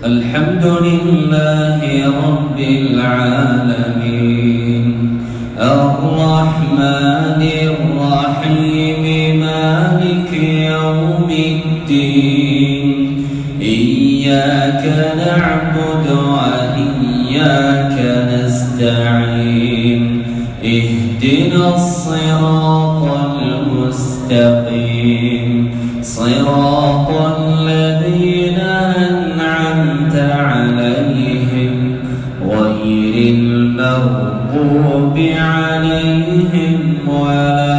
الحمد لله رب العالمين الرحمن الرحيم مالك يوم الدين إياك نعبد وإياك نستعين اهدنا الصراط المستقيم صراط الذين أنعمت عليهم غير المغضوب عليهم ولا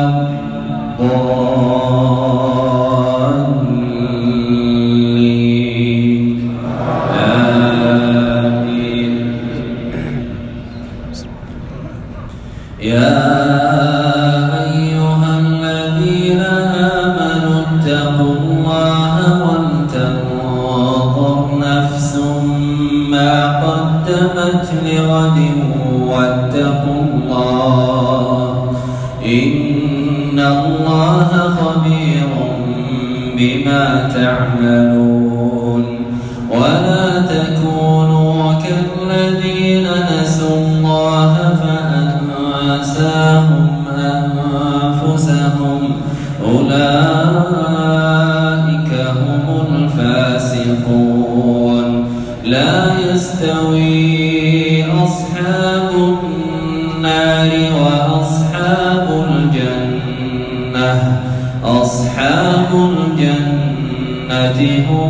الضالين آمين. يا أيها الذين آمنوا اتقوا الله ولتنظر نفس ما قدمت لغد واتقوا الله إن الله خبير بما تعملون. ولا تكونوا كالذين نسوا الله فأنساهم أنفسهم أولئك هم الفاسقون. لا يستوي أصحاب النار وأصحاب الجنة أصحاب الجنة هم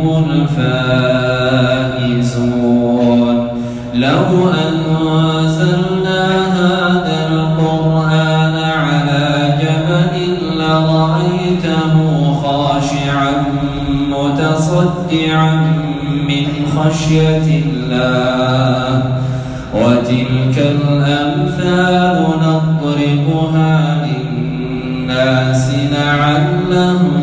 الفائزون. لو أنزلنا هذا القرآن على جبل لرأيته خاشعا متصدعا من خشية الله. وتلك الأمثال نضربها للناس لعلهم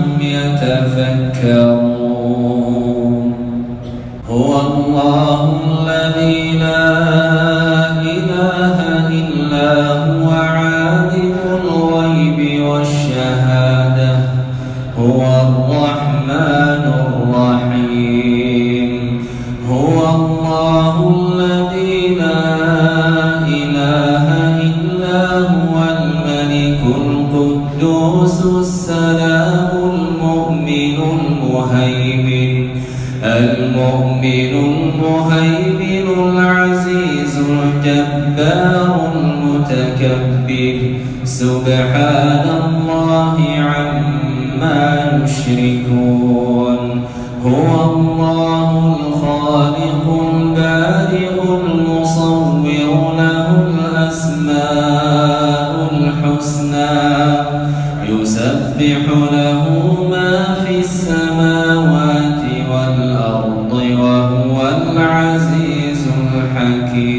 يتفكرون. هو الله الذي لا إله إلا هو عالم الغيب والشهادة هو الرحمن الرحيم. هو الله الذي لا إله إلا هو الملك القدوس السلام المؤمن المهيمن العزيز الجبار المتكبر سبحان الله عما يشركون. هو الله الخالق البارئ المصور له الأسماء الحسنى يسبح له ما في السماوات والأرض وهو العزيز الحكيم.